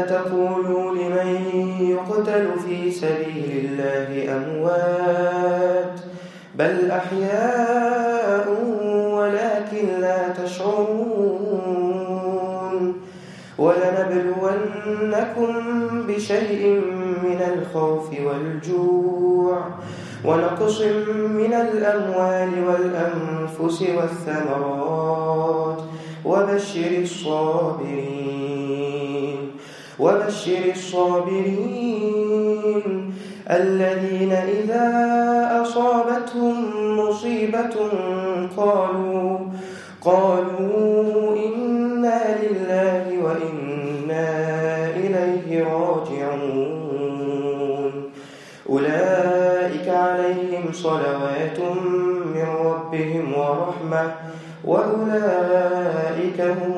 تقولوا لمن يقتل في سبيل الله أموات بل أحياء ولكن لا تشعرون ولنبلونكم بشيء من الخوف والجوع ونقص من الأموال والأنفس والثمرات وبشر الصابرين الذين إذا أصابتهم مصيبة قالوا إنا لله وإنا إليه راجعون أولئك عليهم صلوات من ربهم ورحمة وأولئك هم